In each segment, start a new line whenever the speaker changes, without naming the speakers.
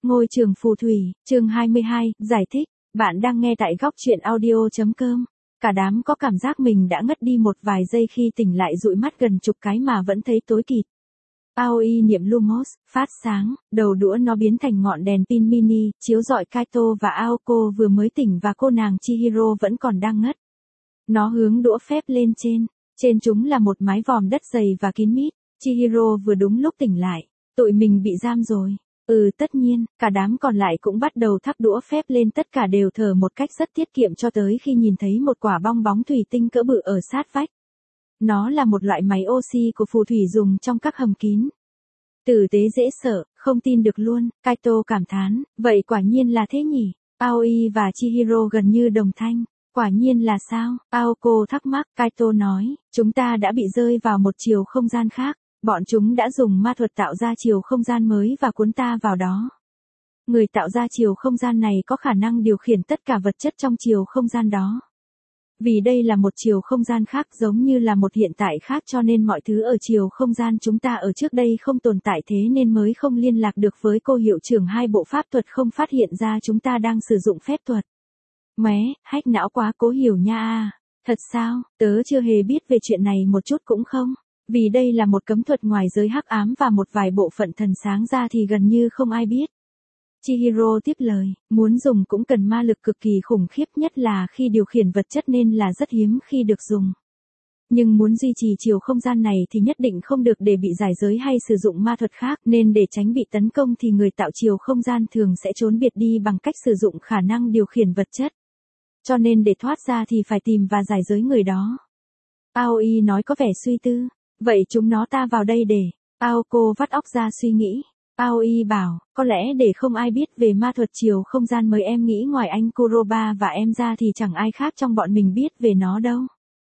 Ngôi trường phù thủy, chương 22, giải thích. Bạn đang nghe tại góc truyện audio.com. Cả đám có cảm giác mình đã ngất đi một vài giây khi tỉnh lại dụi mắt gần chục cái mà vẫn thấy tối kịt. Aoi niệm Lumos, phát sáng, đầu đũa nó biến thành ngọn đèn pin mini, chiếu rọi Kaito và Aoko vừa mới tỉnh và cô nàng Chihiro vẫn còn đang ngất. Nó hướng đũa phép lên trên chúng là một mái vòm đất dày và kín mít. Chihiro vừa đúng lúc tỉnh lại, tụi mình bị giam rồi. Tất nhiên, cả đám còn lại cũng bắt đầu thắp đũa phép lên, tất cả đều thở một cách rất tiết kiệm cho tới khi nhìn thấy một quả bong bóng thủy tinh cỡ bự ở sát vách. Nó là một loại máy oxy của phù thủy dùng trong các hầm kín. Tử tế dễ sợ, không tin được luôn, Kaito cảm thán, vậy quả nhiên là thế nhỉ? Aoi và Chihiro gần như đồng thanh. Quả nhiên là sao? Aoko thắc mắc, Kaito nói, chúng ta đã bị rơi vào một chiều không gian khác. Bọn chúng đã dùng ma thuật tạo ra chiều không gian mới và cuốn ta vào đó. Người tạo ra chiều không gian này có khả năng điều khiển tất cả vật chất trong chiều không gian đó. Vì đây là một chiều không gian khác giống như là một hiện tại khác cho nên mọi thứ ở chiều không gian chúng ta ở trước đây không tồn tại, thế nên mới không liên lạc được với cô hiệu trưởng hai bộ pháp thuật, không phát hiện ra chúng ta đang sử dụng phép thuật. Mé, hack não quá, cố hiểu nha. Thật sao, tớ chưa hề biết về chuyện này một chút cũng không. Vì đây là một cấm thuật ngoài giới hắc ám và một vài bộ phận thần sáng ra thì gần như không ai biết. Chihiro tiếp lời, muốn dùng cũng cần ma lực cực kỳ khủng khiếp, nhất là khi điều khiển vật chất nên là rất hiếm khi được dùng. Nhưng muốn duy trì chiều không gian này thì nhất định không được để bị giải giới hay sử dụng ma thuật khác, nên để tránh bị tấn công thì người tạo chiều không gian thường sẽ trốn biệt đi bằng cách sử dụng khả năng điều khiển vật chất. Cho nên để thoát ra thì phải tìm và giải giới người đó. Aoi nói có vẻ suy tư. Vậy chúng nó ta vào đây để. Aoko vắt óc ra suy nghĩ. Aoi bảo, có lẽ để không ai biết về ma thuật chiều không gian mới, em nghĩ ngoài anh Kuroba và em ra thì chẳng ai khác trong bọn mình biết về nó đâu.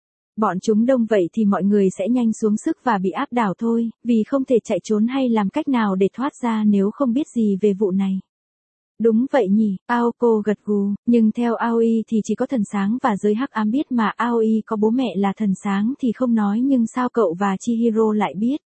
Bọn chúng đông vậy thì mọi người sẽ nhanh xuống sức và bị áp đảo thôi, vì không thể chạy trốn hay làm cách nào để thoát ra nếu không biết gì về vụ này. Đúng vậy nhỉ, Aoko gật gù, nhưng theo Aoi thì chỉ có thần sáng và giới hắc ám biết mà Aoi có bố mẹ là thần sáng thì không nói, nhưng sao cậu và Chihiro lại biết?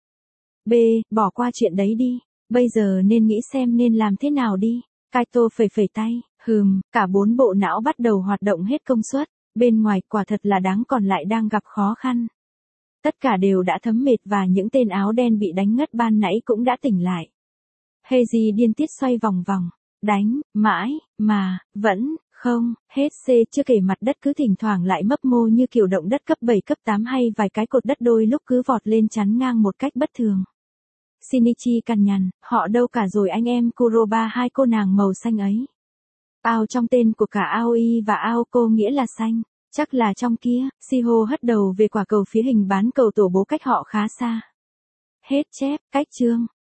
Bỏ qua chuyện đấy đi, bây giờ nên nghĩ xem nên làm thế nào đi. Kaito phẩy tay, cả 4 bộ não bắt đầu hoạt động hết công suất, bên ngoài quả thật là đáng còn lại đang gặp khó khăn. Tất cả đều đã thấm mệt và những tên áo đen bị đánh ngất ban nãy cũng đã tỉnh lại. Heiji điên tiết xoay vòng vòng. Đánh, mãi, mà, vẫn, không, hết chưa kể mặt đất cứ thỉnh thoảng lại mấp mô như kiểu động đất cấp 7 cấp 8 hay vài cái cột đất đôi lúc cứ vọt lên chắn ngang một cách bất thường. Shinichi cằn nhằn, họ đâu cả rồi anh em Kuroba, hai cô nàng màu xanh ấy. Ao trong tên của cả Aoi và Aoko nghĩa là xanh, chắc là trong kia. Shiho hất đầu về quả cầu phía hình bán cầu tổ bố cách họ khá xa. Hết chép, cách chương.